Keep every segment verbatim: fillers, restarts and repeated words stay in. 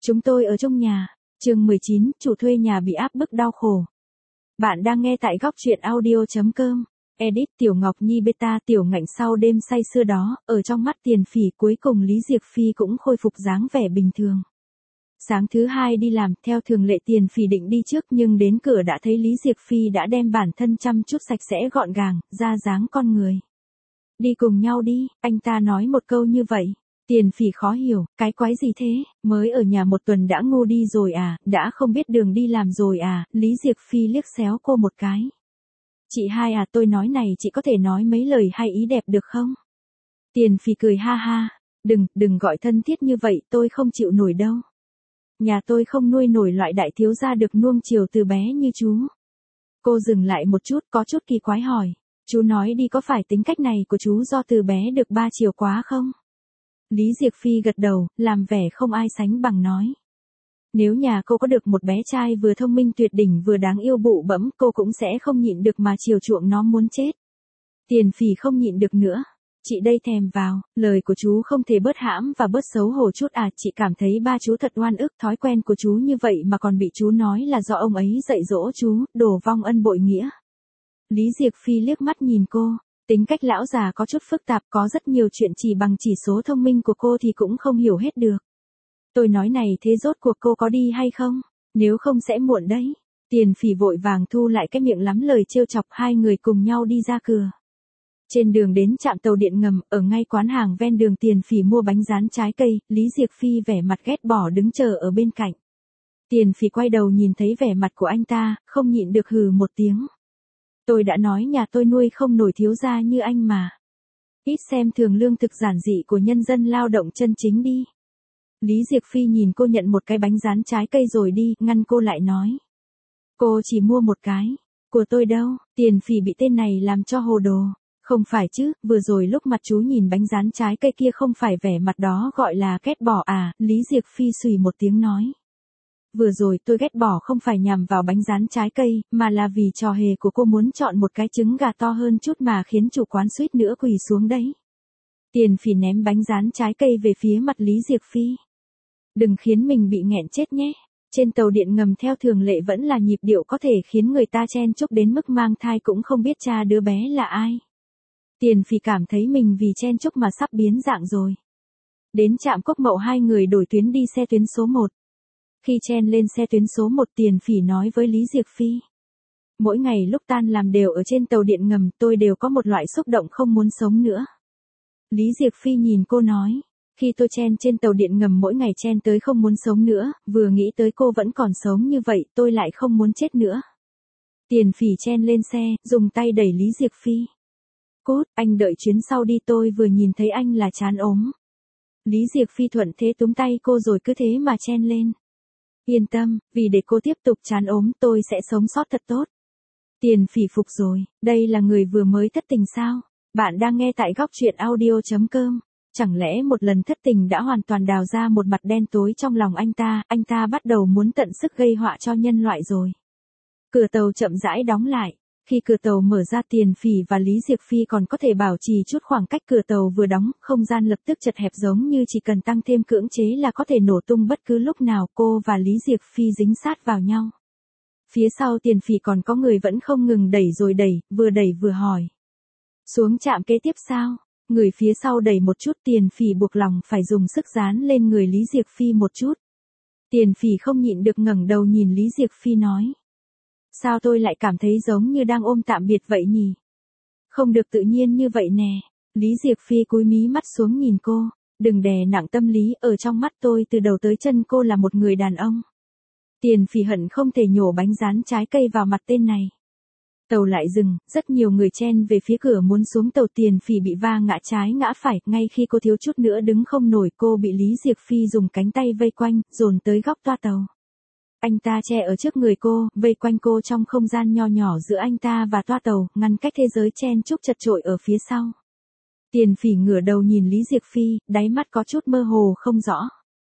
Chúng tôi ở trong nhà. Chương mười chín, chủ thuê nhà bị áp bức đau khổ. Bạn đang nghe tại góc truyện audio chấm com. Edit Tiểu Ngọc Nhi beta tiểu ngạnh sau đêm say sưa đó, ở trong mắt Tiền Phỉ cuối cùng Lý Diệc Phi cũng khôi phục dáng vẻ bình thường. Sáng thứ hai đi làm, theo thường lệ Tiền Phỉ định đi trước nhưng đến cửa đã thấy Lý Diệc Phi đã đem bản thân chăm chút sạch sẽ gọn gàng, ra dáng con người. Đi cùng nhau đi, anh ta nói một câu như vậy. Tiền Phỉ khó hiểu, cái quái gì thế, mới ở nhà một tuần đã ngu đi rồi à, đã không biết đường đi làm rồi à, Lý Diệc Phi liếc xéo cô một cái. Chị hai à, tôi nói này chị có thể nói mấy lời hay ý đẹp được không? Tiền Phỉ cười ha ha, đừng, đừng gọi thân thiết như vậy, tôi không chịu nổi đâu. Nhà tôi không nuôi nổi loại đại thiếu gia được nuông chiều từ bé như chú. Cô dừng lại một chút, có chút kỳ quái hỏi, chú nói đi có phải tính cách này của chú do từ bé được ba chiều quá không? Lý Diệc Phi gật đầu, làm vẻ không ai sánh bằng nói. Nếu nhà cô có được một bé trai vừa thông minh tuyệt đỉnh vừa đáng yêu bụ bẫm, cô cũng sẽ không nhịn được mà chiều chuộng nó muốn chết. Tiền Phỉ không nhịn được nữa. Chị đây thèm vào, lời của chú không thể bớt hãm và bớt xấu hổ chút à, chị cảm thấy ba chú thật oan ức, thói quen của chú như vậy mà còn bị chú nói là do ông ấy dạy dỗ chú, đổ vong ân bội nghĩa. Lý Diệc Phi liếc mắt nhìn cô. Tính cách lão già có chút phức tạp, có rất nhiều chuyện chỉ bằng chỉ số thông minh của cô thì cũng không hiểu hết được. Tôi nói này thế rốt cuộc cô có đi hay không? Nếu không sẽ muộn đấy. Tiền Phỉ vội vàng thu lại cái miệng lắm lời trêu chọc, hai người cùng nhau đi ra cửa. Trên đường đến trạm tàu điện ngầm, ở ngay quán hàng ven đường Tiền Phỉ mua bánh rán trái cây, Lý Diệc Phi vẻ mặt ghét bỏ đứng chờ ở bên cạnh. Tiền Phỉ quay đầu nhìn thấy vẻ mặt của anh ta, không nhịn được hừ một tiếng. Tôi đã nói nhà tôi nuôi không nổi thiếu gia như anh mà. Ít xem thường lương thực giản dị của nhân dân lao động chân chính đi. Lý Diệc Phi nhìn cô nhận một cái bánh rán trái cây rồi đi, ngăn cô lại nói. Cô chỉ mua một cái. Của tôi đâu, Tiền Phỉ bị tên này làm cho hồ đồ. Không phải chứ, vừa rồi lúc mặt chú nhìn bánh rán trái cây kia không phải vẻ mặt đó gọi là ghét bỏ à, Lý Diệc Phi xùy một tiếng nói. Vừa rồi tôi ghét bỏ không phải nhằm vào bánh rán trái cây, mà là vì trò hề của cô muốn chọn một cái trứng gà to hơn chút mà khiến chủ quán suýt nữa quỳ xuống đấy. Tiền Phỉ ném bánh rán trái cây về phía mặt Lý Diệc Phi. Đừng khiến mình bị nghẹn chết nhé. Trên tàu điện ngầm theo thường lệ vẫn là nhịp điệu có thể khiến người ta chen chúc đến mức mang thai cũng không biết cha đứa bé là ai. Tiền Phỉ cảm thấy mình vì chen chúc mà sắp biến dạng rồi. Đến trạm Cốc Mậu hai người đổi tuyến đi xe tuyến số một. Khi chen lên xe tuyến số một Tiền Phỉ nói với Lý Diệc Phi. Mỗi ngày lúc tan làm đều ở trên tàu điện ngầm tôi đều có một loại xúc động không muốn sống nữa. Lý Diệc Phi nhìn cô nói. Khi tôi chen trên tàu điện ngầm mỗi ngày chen tới không muốn sống nữa, vừa nghĩ tới cô vẫn còn sống như vậy tôi lại không muốn chết nữa. Tiền Phỉ chen lên xe, dùng tay đẩy Lý Diệc Phi. Cút, anh đợi chuyến sau đi, tôi vừa nhìn thấy anh là chán ốm. Lý Diệc Phi thuận thế túm tay cô rồi cứ thế mà chen lên. Yên tâm, vì để cô tiếp tục chán ốm tôi sẽ sống sót thật tốt. Tiền Phỉ phục rồi, đây là người vừa mới thất tình sao? Bạn đang nghe tại góc truyện audio chấm com. Chẳng lẽ một lần thất tình đã hoàn toàn đào ra một mặt đen tối trong lòng anh ta, anh ta bắt đầu muốn tận sức gây họa cho nhân loại rồi. Cửa tàu chậm rãi đóng lại. Khi cửa tàu mở ra Tiền Phỉ và Lý Diệc Phi còn có thể bảo trì chút khoảng cách, cửa tàu vừa đóng, không gian lập tức chật hẹp giống như chỉ cần tăng thêm cưỡng chế là có thể nổ tung bất cứ lúc nào. Cô và Lý Diệc Phi dính sát vào nhau. Phía sau Tiền Phỉ còn có người vẫn không ngừng đẩy rồi đẩy, vừa đẩy vừa hỏi. Xuống trạm kế tiếp sao? Người phía sau đẩy một chút, Tiền Phỉ buộc lòng phải dùng sức dán lên người Lý Diệc Phi một chút. Tiền Phỉ không nhịn được ngẩng đầu nhìn Lý Diệc Phi nói. Sao tôi lại cảm thấy giống như đang ôm tạm biệt vậy nhỉ? Không được tự nhiên như vậy nè. Lý Diệc Phi cúi mí mắt xuống nhìn cô. Đừng đè nặng tâm lý, ở trong mắt tôi từ đầu tới chân cô là một người đàn ông. Tiền Phỉ hận không thể nhổ bánh rán trái cây vào mặt tên này. Tàu lại dừng, rất nhiều người chen về phía cửa muốn xuống tàu. Tiền Phỉ bị va ngã trái ngã phải, ngay khi cô thiếu chút nữa đứng không nổi cô bị Lý Diệc Phi dùng cánh tay vây quanh, dồn tới góc toa tàu. Anh ta che ở trước người cô, vây quanh cô trong không gian nho nhỏ giữa anh ta và toa tàu, ngăn cách thế giới chen chúc chật chội ở phía sau. Tiền Phỉ ngửa đầu nhìn Lý Diệc Phi, đáy mắt có chút mơ hồ không rõ.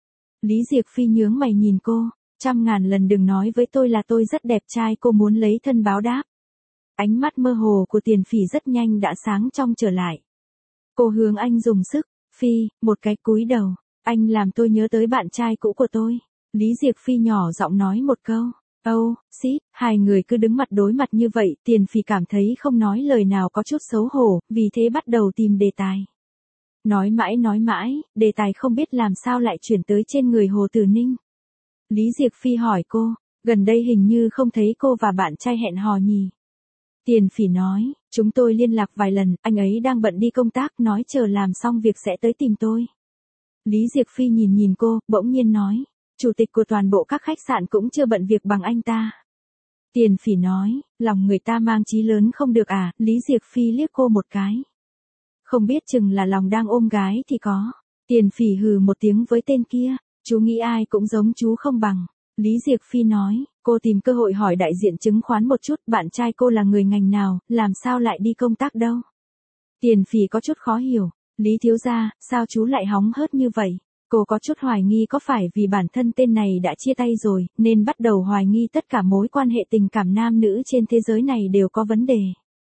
Lý Diệc Phi nhướng mày nhìn cô, trăm ngàn lần đừng nói với tôi là tôi rất đẹp trai, cô muốn lấy thân báo đáp. Ánh mắt mơ hồ của Tiền Phỉ rất nhanh đã sáng trong trở lại. Cô hướng anh dùng sức, Phi, một cái cúi đầu, anh làm tôi nhớ tới bạn trai cũ của tôi. Lý Diệc Phi nhỏ giọng nói một câu. Âu, xí, hai người cứ đứng mặt đối mặt như vậy, Tiền Phỉ cảm thấy không nói lời nào có chút xấu hổ, vì thế bắt đầu tìm đề tài. Nói mãi nói mãi, đề tài không biết làm sao lại chuyển tới trên người Hồ Tử Ninh. Lý Diệc Phi hỏi cô, gần đây hình như không thấy cô và bạn trai hẹn hò nhỉ. Tiền Phỉ nói, chúng tôi liên lạc vài lần, anh ấy đang bận đi công tác, nói chờ làm xong việc sẽ tới tìm tôi. Lý Diệc Phi nhìn nhìn cô, bỗng nhiên nói, chủ tịch của toàn bộ các khách sạn cũng chưa bận việc bằng anh ta. Tiền Phỉ nói, lòng người ta mang chí lớn không được à, Lý Diệc Phi liếc cô một cái. Không biết chừng là lòng đang ôm gái thì có. Tiền Phỉ hừ một tiếng với tên kia, chú nghĩ ai cũng giống chú không bằng. Lý Diệc Phi nói, cô tìm cơ hội hỏi đại diện chứng khoán một chút, bạn trai cô là người ngành nào, làm sao lại đi công tác đâu. Tiền Phỉ có chút khó hiểu, Lý thiếu gia, sao chú lại hóng hớt như vậy? Cô có chút hoài nghi có phải vì bản thân tên này đã chia tay rồi, nên bắt đầu hoài nghi tất cả mối quan hệ tình cảm nam nữ trên thế giới này đều có vấn đề.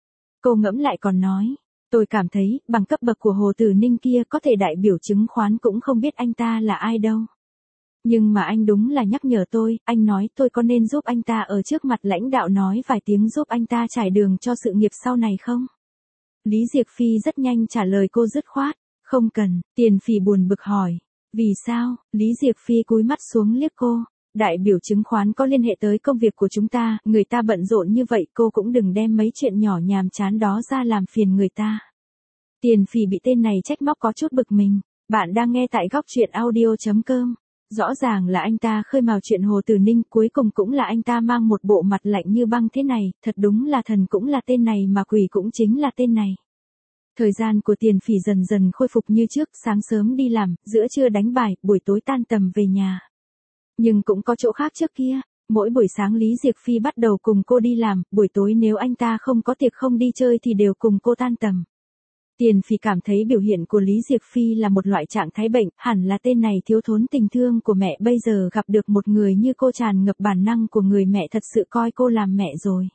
Cô ngẫm lại còn nói, tôi cảm thấy, bằng cấp bậc của Hồ Tử Ninh kia có thể đại biểu chứng khoán cũng không biết anh ta là ai đâu. Nhưng mà anh đúng là nhắc nhở tôi, anh nói tôi có nên giúp anh ta ở trước mặt lãnh đạo nói vài tiếng giúp anh ta trải đường cho sự nghiệp sau này không? Lý Diệc Phi rất nhanh trả lời cô dứt khoát, không cần. Tiền Phỉ buồn bực hỏi, vì sao? Lý Diệc Phi cúi mắt xuống liếc cô, đại biểu chứng khoán có liên hệ tới công việc của chúng ta, người ta bận rộn như vậy cô cũng đừng đem mấy chuyện nhỏ nhàm chán đó ra làm phiền người ta. Tiền Phỉ bị tên này trách móc có chút bực mình, bạn đang nghe tại góc truyện audio chấm com. Rõ ràng là anh ta khơi mào chuyện Hồ Tử Ninh, cuối cùng cũng là anh ta mang một bộ mặt lạnh như băng thế này, thật đúng là thần cũng là tên này mà quỷ cũng chính là tên này. Thời gian của Tiền Phỉ dần dần khôi phục như trước, sáng sớm đi làm, giữa trưa đánh bài, buổi tối tan tầm về nhà. Nhưng cũng có chỗ khác trước kia, mỗi buổi sáng Lý Diệc Phi bắt đầu cùng cô đi làm, buổi tối nếu anh ta không có tiệc không đi chơi thì đều cùng cô tan tầm. Tiền Phỉ cảm thấy biểu hiện của Lý Diệc Phi là một loại trạng thái bệnh, hẳn là tên này thiếu thốn tình thương của mẹ, bây giờ gặp được một người như cô tràn ngập bản năng của người mẹ thật sự coi cô làm mẹ rồi.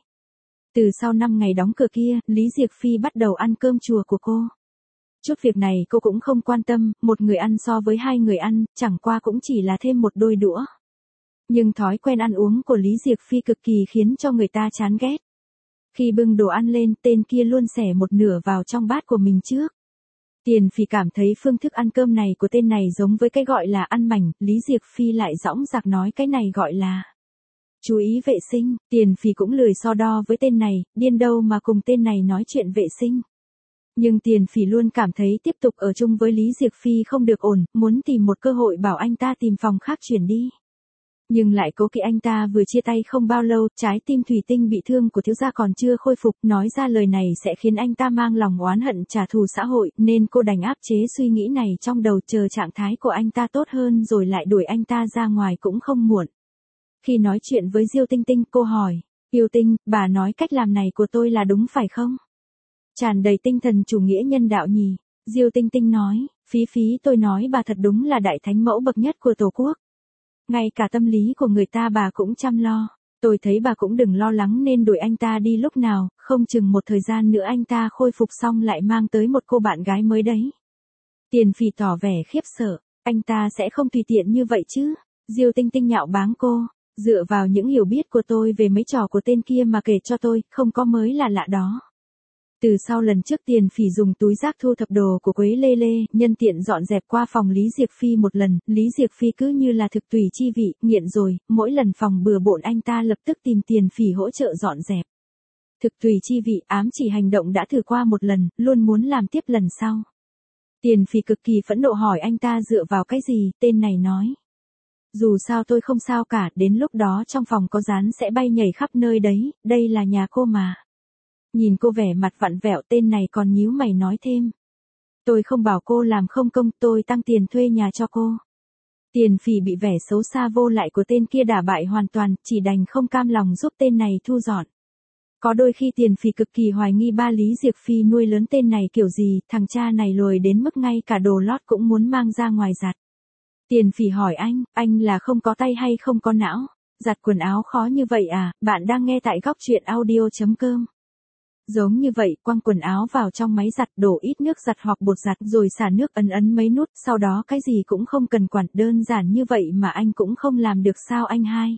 Từ sau năm ngày đóng cửa kia, Lý Diệc Phi bắt đầu ăn cơm chùa của cô. Chút việc này cô cũng không quan tâm, một người ăn so với hai người ăn, chẳng qua cũng chỉ là thêm một đôi đũa. Nhưng thói quen ăn uống của Lý Diệc Phi cực kỳ khiến cho người ta chán ghét. Khi bưng đồ ăn lên, tên kia luôn xẻ một nửa vào trong bát của mình trước. Tiền Phỉ cảm thấy phương thức ăn cơm này của tên này giống với cái gọi là ăn mảnh, Lý Diệc Phi lại dõng dạc nói cái này gọi là chú ý vệ sinh. Tiền Phỉ cũng lười so đo với tên này, điên đâu mà cùng tên này nói chuyện vệ sinh. Nhưng Tiền Phỉ luôn cảm thấy tiếp tục ở chung với Lý Diệc Phi không được ổn, muốn tìm một cơ hội bảo anh ta tìm phòng khác chuyển đi. Nhưng lại cố kỵ anh ta vừa chia tay không bao lâu, trái tim thủy tinh bị thương của thiếu gia còn chưa khôi phục, nói ra lời này sẽ khiến anh ta mang lòng oán hận trả thù xã hội, nên cô đành áp chế suy nghĩ này trong đầu chờ trạng thái của anh ta tốt hơn rồi lại đuổi anh ta ra ngoài cũng không muộn. Khi nói chuyện với Diêu Tinh Tinh, cô hỏi, Yêu Tinh, bà nói cách làm này của tôi là đúng phải không? Tràn đầy tinh thần chủ nghĩa nhân đạo nhỉ? Diêu Tinh Tinh nói, Phí Phí tôi nói bà thật đúng là đại thánh mẫu bậc nhất của Tổ quốc. Ngay cả tâm lý của người ta bà cũng chăm lo. Tôi thấy bà cũng đừng lo lắng nên đuổi anh ta đi lúc nào, không chừng một thời gian nữa anh ta khôi phục xong lại mang tới một cô bạn gái mới đấy. Tiền Phỉ tỏ vẻ khiếp sợ, anh ta sẽ không tùy tiện như vậy chứ. Diêu Tinh Tinh nhạo báng cô, dựa vào những hiểu biết của tôi về mấy trò của tên kia mà kể cho tôi, không có mới là lạ đó. Từ sau lần trước Tiền Phỉ dùng túi rác thu thập đồ của Quế Lê Lê, nhân tiện dọn dẹp qua phòng Lý Diệc Phi một lần, Lý Diệc Phi cứ như là thực tùy chi vị, nghiện rồi, mỗi lần phòng bừa bộn anh ta lập tức tìm Tiền Phỉ hỗ trợ dọn dẹp. Thực tùy chi vị ám chỉ hành động đã thử qua một lần, luôn muốn làm tiếp lần sau. Tiền Phỉ cực kỳ phẫn nộ hỏi anh ta dựa vào cái gì, tên này nói. Dù sao tôi không sao cả, đến lúc đó trong phòng có rán sẽ bay nhảy khắp nơi đấy, đây là nhà cô mà. Nhìn cô vẻ mặt vặn vẹo, tên này còn nhíu mày nói thêm. Tôi không bảo cô làm không công, tôi tăng tiền thuê nhà cho cô. Tiền Phỉ bị vẻ xấu xa vô lại của tên kia đả bại hoàn toàn, chỉ đành không cam lòng giúp tên này thu dọn. Có đôi khi Tiền Phỉ cực kỳ hoài nghi ba Lý Diệc Phi nuôi lớn tên này kiểu gì, thằng cha này lười đến mức ngay cả đồ lót cũng muốn mang ra ngoài giặt. Tiền Phỉ hỏi anh, anh là không có tay hay không có não? Giặt quần áo khó như vậy à? Bạn đang nghe tại góc truyện audio chấm com. Giống như vậy, quăng quần áo vào trong máy giặt, đổ ít nước giặt hoặc bột giặt rồi xả nước ấn ấn mấy nút, sau đó cái gì cũng không cần quản, đơn giản như vậy mà anh cũng không làm được sao anh hai.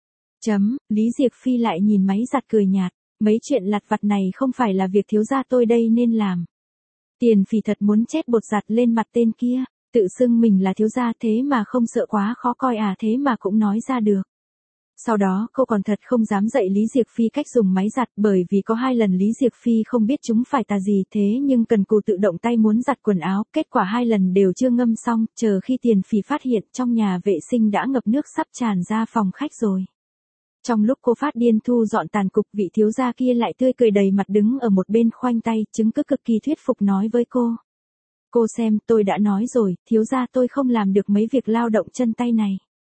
Chấm, Lý Diệc Phi lại nhìn máy giặt cười nhạt, mấy chuyện lặt vặt này không phải là việc thiếu gia tôi đây nên làm. Tiền Phỉ thật muốn chét bột giặt lên mặt tên kia, tự xưng mình là thiếu gia thế mà không sợ quá khó coi à, thế mà cũng nói ra được. Sau đó cô còn thật không dám dạy Lý Diệc Phi cách dùng máy giặt, bởi vì có hai lần Lý Diệc Phi không biết chúng phải tà gì, thế nhưng cần cù tự động tay muốn giặt quần áo, kết quả hai lần đều chưa ngâm xong, chờ khi Tiền Phỉ phát hiện trong nhà vệ sinh đã ngập nước sắp tràn ra phòng khách rồi. Trong lúc cô phát điên thu dọn tàn cục, vị thiếu gia kia lại tươi cười đầy mặt đứng ở một bên khoanh tay, chứng cứ cực kỳ thuyết phục nói với cô. Cô xem, tôi đã nói rồi, thiếu gia tôi không làm được mấy việc lao động chân tay này.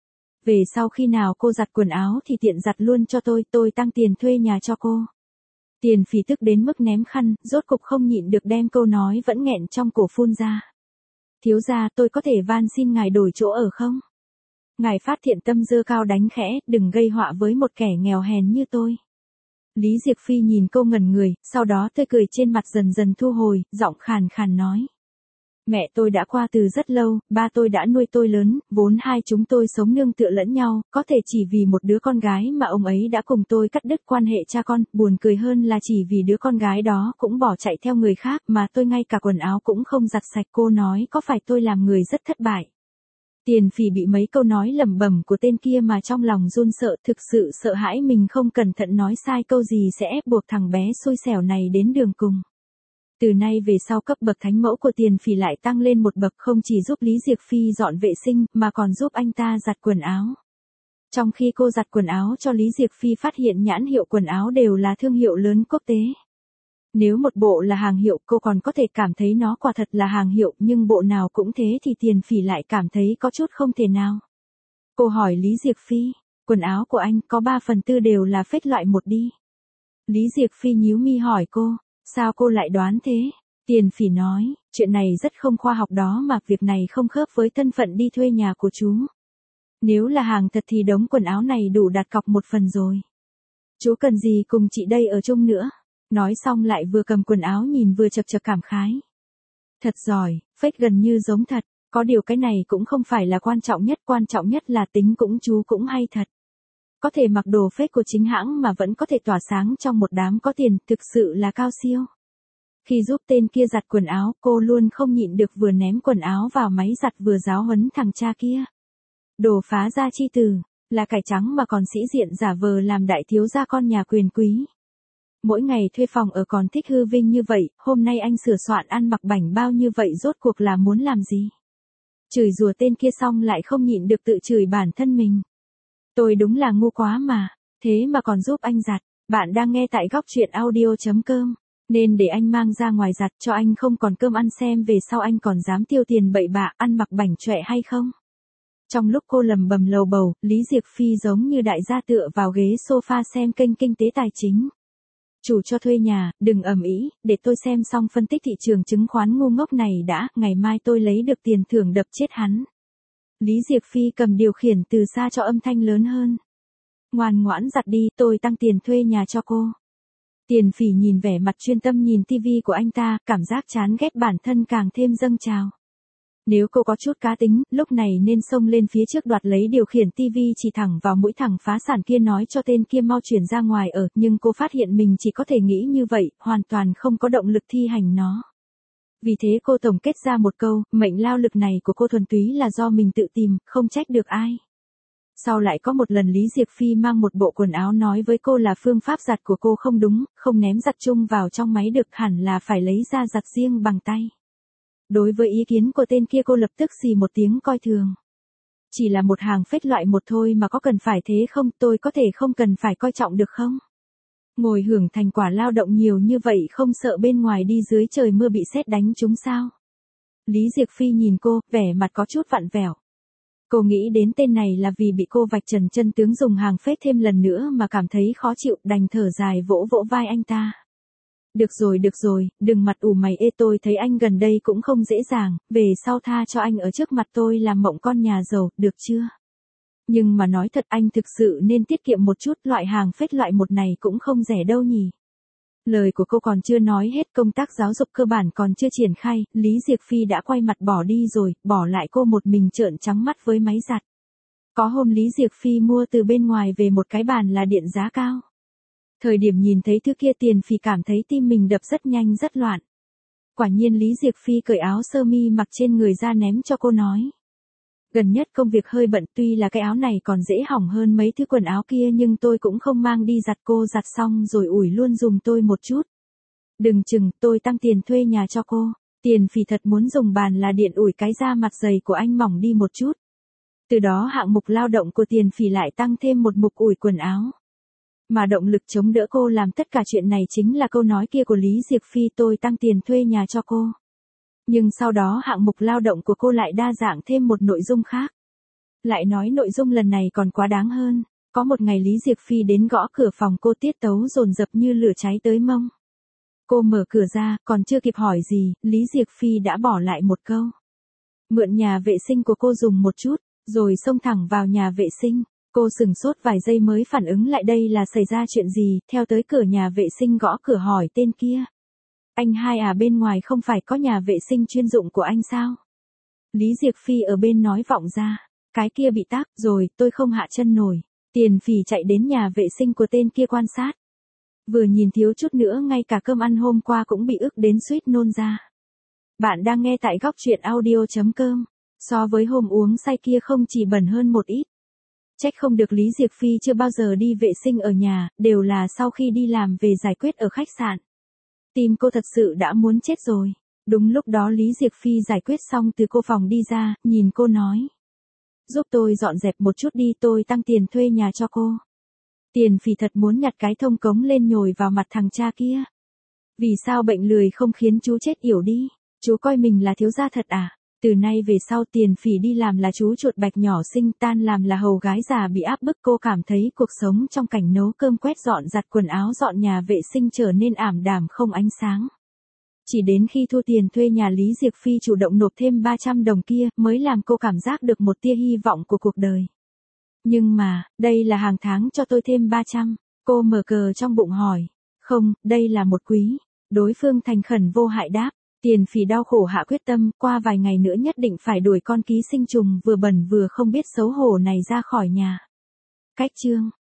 Về sau khi nào cô giặt quần áo thì tiện giặt luôn cho tôi, tôi tăng tiền thuê nhà cho cô. Tiền Phỉ tức đến mức ném khăn, rốt cục không nhịn được đem câu nói vẫn nghẹn trong cổ phun ra. Thiếu gia, tôi có thể van xin ngài đổi chỗ ở không? Ngài phát thiện tâm giơ cao đánh khẽ, đừng gây họa với một kẻ nghèo hèn như tôi. Lý Diệc Phi nhìn cô ngẩn người, sau đó tươi cười trên mặt dần dần thu hồi, giọng khàn khàn nói. Mẹ tôi đã qua từ rất lâu, ba tôi đã nuôi tôi lớn, vốn hai chúng tôi sống nương tựa lẫn nhau, có thể chỉ vì một đứa con gái mà ông ấy đã cùng tôi cắt đứt quan hệ cha con, buồn cười hơn là chỉ vì đứa con gái đó cũng bỏ chạy theo người khác mà tôi ngay cả quần áo cũng không giặt sạch. Cô nói có phải tôi làm người rất thất bại? Tiền Phỉ bị mấy câu nói lẩm bẩm của tên kia mà trong lòng run sợ, thực sự sợ hãi mình không cẩn thận nói sai câu gì sẽ ép buộc thằng bé xui xẻo này đến đường cùng. Từ nay về sau cấp bậc thánh mẫu của Tiền Phỉ lại tăng lên một bậc, không chỉ giúp Lý Diệc Phi dọn vệ sinh mà còn giúp anh ta giặt quần áo. Trong khi cô giặt quần áo cho Lý Diệc Phi phát hiện nhãn hiệu quần áo đều là thương hiệu lớn quốc tế. Nếu một bộ là hàng hiệu cô còn có thể cảm thấy nó quả thật là hàng hiệu, nhưng bộ nào cũng thế thì Tiền Phỉ lại cảm thấy có chút không thể nào. Cô hỏi Lý Diệc Phi, quần áo của anh có ba phần tư đều là phết loại một đi. Lý Diệc Phi nhíu mi hỏi cô, sao cô lại đoán thế? Tiền Phỉ nói, chuyện này rất không khoa học đó mà, việc này không khớp với thân phận đi thuê nhà của chú. Nếu là hàng thật thì đống quần áo này đủ đặt cọc một phần rồi. Chú cần gì cùng chị đây ở chung nữa? Nói xong lại vừa cầm quần áo nhìn vừa chật chật cảm khái. Thật giỏi, phết gần như giống thật, có điều cái này cũng không phải là quan trọng nhất, quan trọng nhất là tính cũng chú cũng hay thật. Có thể mặc đồ phết của chính hãng mà vẫn có thể tỏa sáng trong một đám có tiền, thực sự là cao siêu. Khi giúp tên kia giặt quần áo, cô luôn không nhịn được vừa ném quần áo vào máy giặt vừa giáo huấn thằng cha kia. Đồ phá gia chi tử, là cải trắng mà còn sĩ diện giả vờ làm đại thiếu gia con nhà quyền quý. Mỗi ngày thuê phòng ở còn thích hư vinh như vậy, hôm nay anh sửa soạn ăn mặc bảnh bao như vậy rốt cuộc là muốn làm gì? Chửi rủa tên kia xong lại không nhịn được tự chửi bản thân mình. Tôi đúng là ngu quá mà, thế mà còn giúp anh giặt. Bạn đang nghe tại góc truyện audio chấm com, nên để anh mang ra ngoài giặt cho anh không còn cơm ăn, xem về sau anh còn dám tiêu tiền bậy bạ ăn mặc bảnh chọe hay không. Trong lúc cô lầm bầm lầu bầu, Lý Diệc Phi giống như đại gia tựa vào ghế sofa xem kênh kinh tế tài chính. Chủ cho thuê nhà, đừng ầm ĩ, để tôi xem xong phân tích thị trường chứng khoán ngu ngốc này đã, ngày mai tôi lấy được tiền thưởng đập chết hắn. Lý Diệc Phi cầm điều khiển từ xa cho âm thanh lớn hơn. Ngoan ngoãn giặt đi, tôi tăng tiền thuê nhà cho cô. Tiền Phỉ nhìn vẻ mặt chuyên tâm nhìn tivi của anh ta, cảm giác chán ghét bản thân càng thêm dâng trào. Nếu cô có chút cá tính, lúc này nên xông lên phía trước đoạt lấy điều khiển tivi chỉ thẳng vào mũi thằng phá sản kia, nói cho tên kia mau chuyển ra ngoài ở, nhưng cô phát hiện mình chỉ có thể nghĩ như vậy, hoàn toàn không có động lực thi hành nó. Vì thế cô tổng kết ra một câu, mệnh lao lực này của cô thuần túy là do mình tự tìm, không trách được ai. Sau lại có một lần Lý Diệc Phi mang một bộ quần áo nói với cô là phương pháp giặt của cô không đúng, không ném giặt chung vào trong máy được, hẳn là phải lấy ra giặt riêng bằng tay. Đối với ý kiến của tên kia cô lập tức xì một tiếng coi thường. Chỉ là một hàng phết loại một thôi mà có cần phải thế không, tôi có thể không cần phải coi trọng được không? Ngồi hưởng thành quả lao động nhiều như vậy không sợ bên ngoài đi dưới trời mưa bị sét đánh chúng sao? Lý Diệc Phi nhìn cô, vẻ mặt có chút vặn vẹo. Cô nghĩ đến tên này là vì bị cô vạch trần chân tướng dùng hàng phết thêm lần nữa mà cảm thấy khó chịu, đành thở dài vỗ vỗ vai anh ta. Được rồi được rồi, đừng mặt ủ mày ê, tôi thấy anh gần đây cũng không dễ dàng, về sau tha cho anh ở trước mặt tôi làm mộng con nhà giàu, được chưa? Nhưng mà nói thật anh thực sự nên tiết kiệm một chút, loại hàng phết loại một này cũng không rẻ đâu nhỉ. Lời của cô còn chưa nói hết, công tác giáo dục cơ bản còn chưa triển khai, Lý Diệc Phi đã quay mặt bỏ đi rồi, bỏ lại cô một mình trợn trắng mắt với máy giặt. Có hôm Lý Diệc Phi mua từ bên ngoài về một cái bàn là điện giá cao. Thời điểm nhìn thấy thứ kia Tiền Phì cảm thấy tim mình đập rất nhanh rất loạn. Quả nhiên Lý Diệc Phi cởi áo sơ mi mặc trên người ra ném cho cô nói. Gần nhất công việc hơi bận, tuy là cái áo này còn dễ hỏng hơn mấy thứ quần áo kia nhưng tôi cũng không mang đi giặt, cô giặt xong rồi ủi luôn dùm tôi một chút. Đừng chừng, tôi tăng tiền thuê nhà cho cô. Tiền Phì thật muốn dùng bàn là điện ủi cái da mặt dày của anh mỏng đi một chút. Từ đó hạng mục lao động của Tiền Phì lại tăng thêm một mục ủi quần áo. Mà động lực chống đỡ cô làm tất cả chuyện này chính là câu nói kia của Lý Diệc Phi, tôi tăng tiền thuê nhà cho cô. Nhưng sau đó hạng mục lao động của cô lại đa dạng thêm một nội dung khác. Lại nói nội dung lần này còn quá đáng hơn. Có một ngày Lý Diệc Phi đến gõ cửa phòng cô, tiết tấu dồn dập như lửa cháy tới mông. Cô mở cửa ra, còn chưa kịp hỏi gì, Lý Diệc Phi đã bỏ lại một câu. Mượn nhà vệ sinh của cô dùng một chút, rồi xông thẳng vào nhà vệ sinh. Cô sừng sốt vài giây mới phản ứng lại đây là xảy ra chuyện gì, theo tới cửa nhà vệ sinh gõ cửa hỏi tên kia. Anh hai à, bên ngoài không phải có nhà vệ sinh chuyên dụng của anh sao? Lý Diệc Phi ở bên nói vọng ra. Cái kia bị tắc rồi, tôi không hạ chân nổi. Tiền Phì chạy đến nhà vệ sinh của tên kia quan sát. Vừa nhìn thiếu chút nữa ngay cả cơm ăn hôm qua cũng bị ức đến suýt nôn ra. Bạn đang nghe tại góc truyện audio chấm com. So với hôm uống say kia không chỉ bẩn hơn một ít. Trách không được Lý Diệc Phi chưa bao giờ đi vệ sinh ở nhà, đều là sau khi đi làm về giải quyết ở khách sạn. Tim cô thật sự đã muốn chết rồi. Đúng lúc đó Lý Diệc Phi giải quyết xong từ cô phòng đi ra, nhìn cô nói. Giúp tôi dọn dẹp một chút đi, tôi tăng tiền thuê nhà cho cô. Tiền Phì thật muốn nhặt cái thông cống lên nhồi vào mặt thằng cha kia. Vì sao bệnh lười không khiến chú chết yểu đi? Chú coi mình là thiếu gia thật à? Từ nay về sau Tiền Phì đi làm là chú chuột bạch nhỏ xinh, tan làm là hầu gái già bị áp bức. Cô cảm thấy cuộc sống trong cảnh nấu cơm quét dọn giặt quần áo dọn nhà vệ sinh trở nên ảm đạm không ánh sáng. Chỉ đến khi thu tiền thuê nhà Lý Diệc Phi chủ động nộp thêm ba trăm đồng kia mới làm cô cảm giác được một tia hy vọng của cuộc đời. Nhưng mà, đây là hàng tháng cho tôi thêm ba trăm. Cô mở cờ trong bụng hỏi. Không, đây là một quý. Đối phương thành khẩn vô hại đáp. Tiền Phì đau khổ hạ quyết tâm, qua vài ngày nữa nhất định phải đuổi con ký sinh trùng vừa bẩn vừa không biết xấu hổ này ra khỏi nhà. Cách chương